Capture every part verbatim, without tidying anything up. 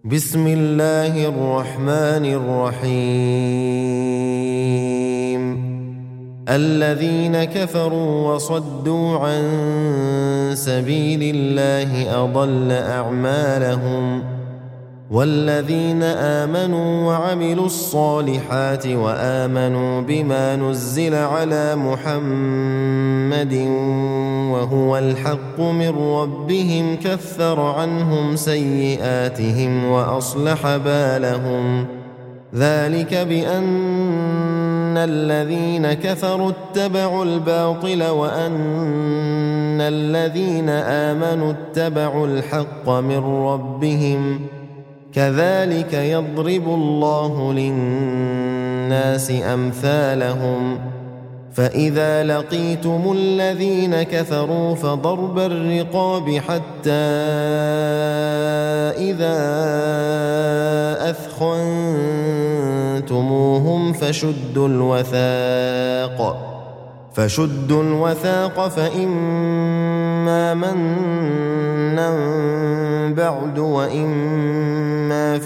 بسم الله الرحمن الرحيم الذين كفروا وصدوا عن سبيل الله أضل أعمالهم والذين آمنوا وعملوا الصالحات وآمنوا بما نزل على محمد وهو الحق من ربهم كفر عنهم سيئاتهم وأصلح بالهم ذلك بأن الذين كفروا اتبعوا الباطل وأن الذين آمنوا اتبعوا الحق من ربهم كذلك يضرب الله للناس أمثالهم فإذا لقيتم الذين كفروا فضرب الرقاب حتى إذا أثخنتموهم فشدوا الوثاق فشدوا الوثاق فإما منا بعد وإما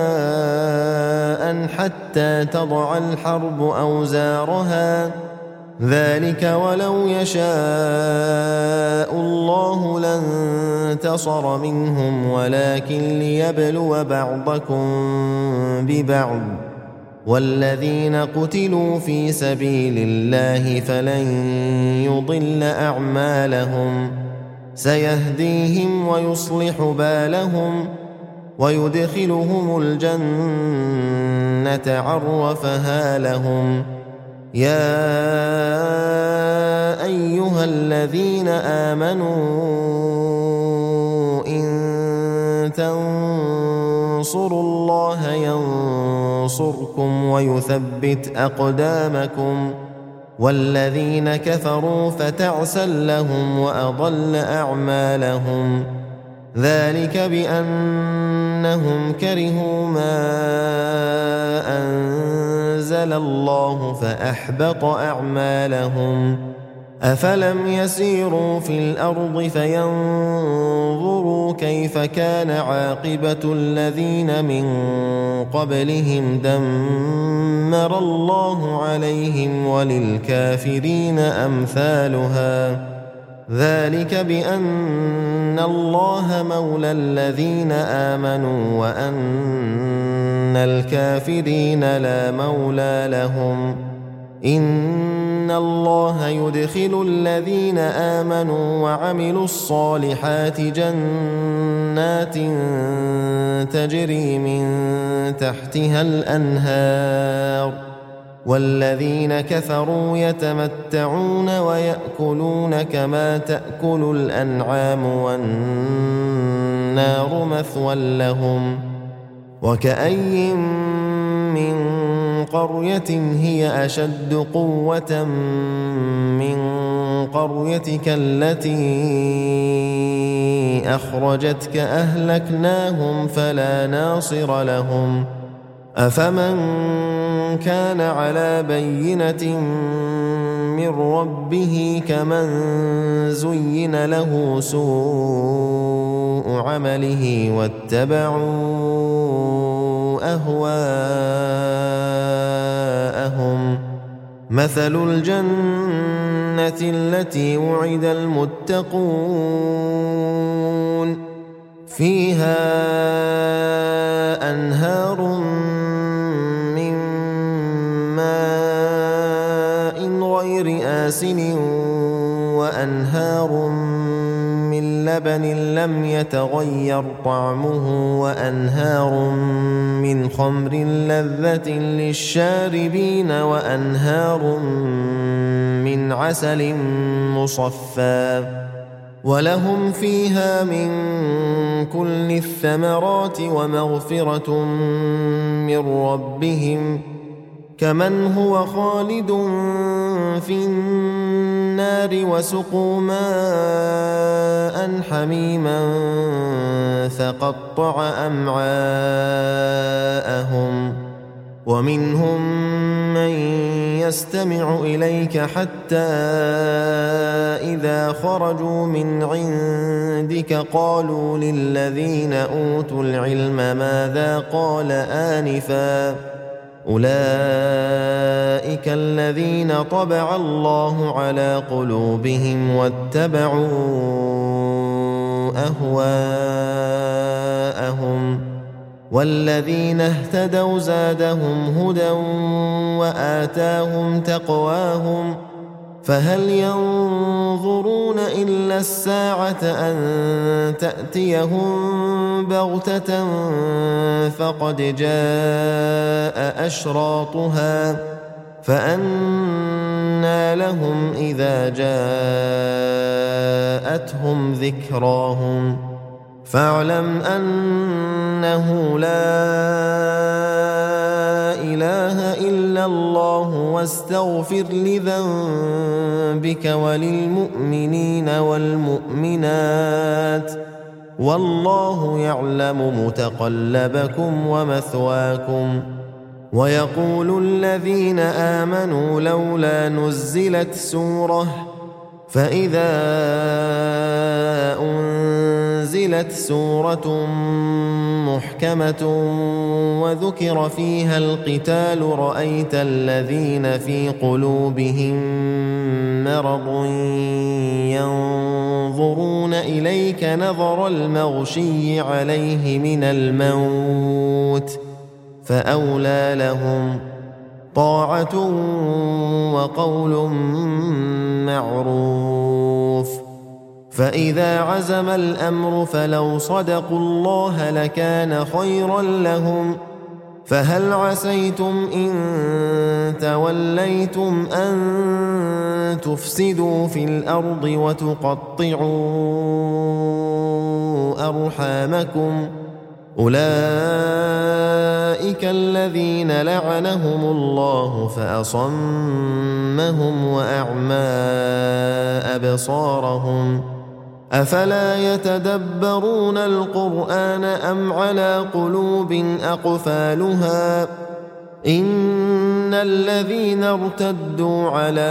فداء حتى تضع الحرب أوزارها ذلك ولو يشاء الله لانتصر منهم ولكن ليبلو بعضكم ببعض والذين قتلوا في سبيل الله فلن يضل أعمالهم سيهديهم ويصلح بالهم ويدخلهم الجنة عرفها لهم يا أيها الذين آمنوا إن تنصروا الله ينصركم ويثبت أقدامكم والذين كفروا فتعسا لهم وأضل أعمالهم ذلك بأنهم كرهوا ما أنزل الله فأحبط أعمالهم أفلم يسيروا في الأرض فينظروا كيف كان عاقبة الذين من قبلهم دمر الله عليهم وللكافرين أمثالها ذلك بأن الله مولى الذين آمنوا وأن الكافرين لا مولى لهم إن الله يدخل الذين آمنوا وعملوا الصالحات جنات تجري من تحتها الأنهار والذين كفروا يتمتعون ويأكلون كما تأكل الأنعام والنار مثوى لهم وكأي من قرية هي أشد قوة من قريتك التي أخرجتك أهلكناهم فلا ناصر لهم أفمن كان على بينة من ربه كمن زين له سوء عمله واتبعوا أهواءهم مثل الجنة التي وعد المتقون فيها أنهار من ماء غير آسن وأنهار من لبن لم يتغير طعمه وأنهار من خمر لذة للشاربين وأنهار من عسل مصفى ولهم فيها من كل الثمرات ومغفرة من ربهم كمن هو خالد في النار وسقوا ماء حميما فقطع أمعاءهم ومنهم من يستمع إليك حتى إذا خرجوا من عندك قالوا للذين أوتوا العلم ماذا قال آنفا أولئك الذين طبع الله على قلوبهم واتبعوا أهواءهم والذين اهتدوا زادهم هدى وآتاهم تقواهم فهل ينظرون إلا الساعة أن تأتيهم بغتة فقد جاء أشراطها فأنى لهم إذا جاءتهم ذكراهم فاعلم أنه لا إله إلا الله واستغفر لذنبك وللمؤمنين والمؤمنات والله يعلم متقلبكم ومثواكم ويقول الذين آمنوا لولا نزلت سورة فإذا أنزلت سورة محكمة وذكر فيها القتال رأيت الذين في قلوبهم مرض ينظرون إليك نظر المغشي عليه من الموت فأولى لهم طاعة وقول معروف فإذا عزم الأمر فلو صدقوا الله لكان خيرا لهم فهل عسيتم إن توليتم أن تفسدوا في الأرض وتقطعوا أرحامكم أولئك الذين لعنهم الله فأصمهم وأعمى أبصارهم أفلا يتدبرون القرآن أم على قلوب أقفالها إن الذين ارتدوا على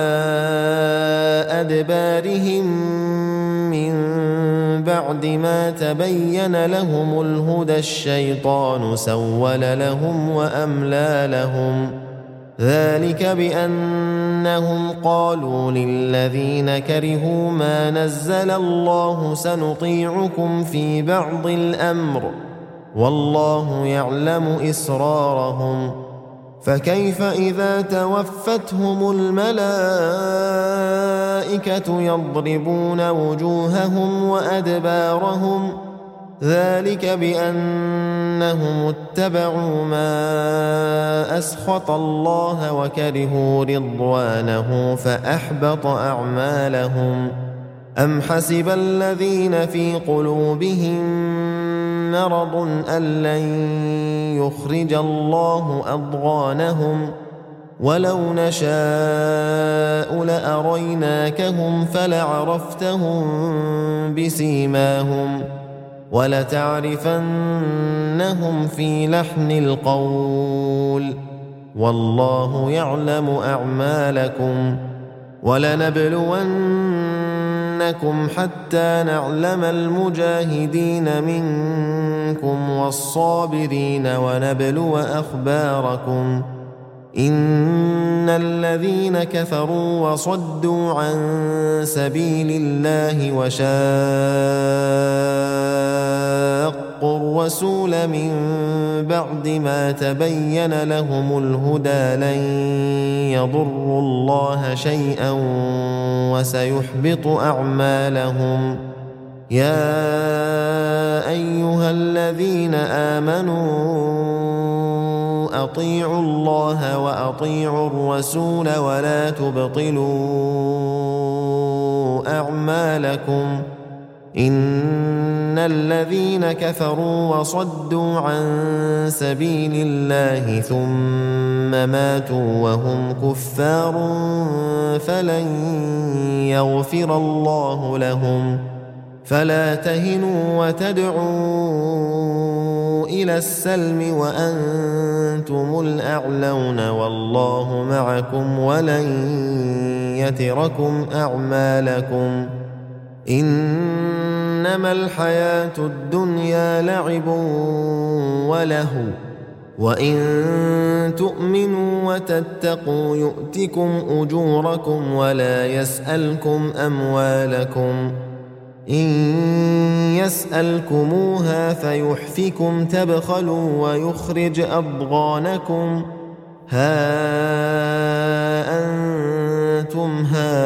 أدبارهم من بعد ما تبين لهم الهدى الشيطان سول لهم وأملى لهم ذلك بأنهم قالوا للذين كرهوا ما نزل الله سنطيعكم في بعض الأمر والله يعلم إسرارهم فكيف إذا توفتهم الملائكة يضربون وجوههم وأدبارهم ذلك بأنهم اتبعوا ما أسخط الله وكرهوا رضوانه فأحبط أعمالهم أم حسب الذين في قلوبهم مرض أن لن يخرج الله أضغانهم ولو نشاء لأريناكهم فلعرفتهم بسيماهم ولتعرفنهم في لحن القول والله يعلم أعمالكم ولنبلونكم حتى نعلم المجاهدين منكم والصابرين ونبلو أخباركم إن الذين كفروا وصدوا عن سبيل الله وشاقوا الرسول من بعد ما تبين لهم الهدى لن يضروا الله شيئا وسيحبط أعمالهم يا أيها الذين آمنوا أطيعوا الله وأطيعوا الرسول ولا تبطلوا أعمالكم إن الذين كفروا وصدوا عن سبيل الله ثم ماتوا وهم كفار فلن يغفر الله لهم فلا تهنوا وتدعوا إلى السلم وأنتم الأعلون والله معكم ولن يتركم أعمالكم إنما الحياة الدنيا لعب ولهو وإن تؤمنوا وتتقوا يؤتكم أجوركم ولا يسألكم أموالكم إن يسألكموها فيحفكم تبخلوا ويخرج أضغانكم ها أنتم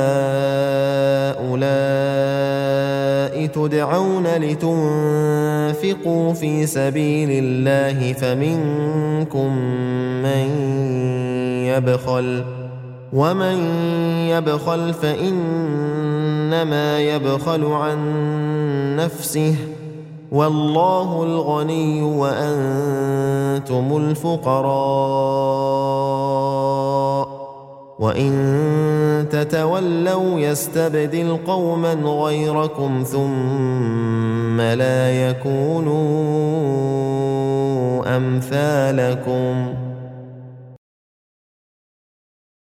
هؤلاء تدعون لتنفقوا في سبيل الله فمنكم من يبخل ومن يبخل فإنما يبخل عن نفسه والله الغني وأنتم الفقراء وإن تتولوا يستبدل قوما غيركم ثم لا يكونوا أمثالكم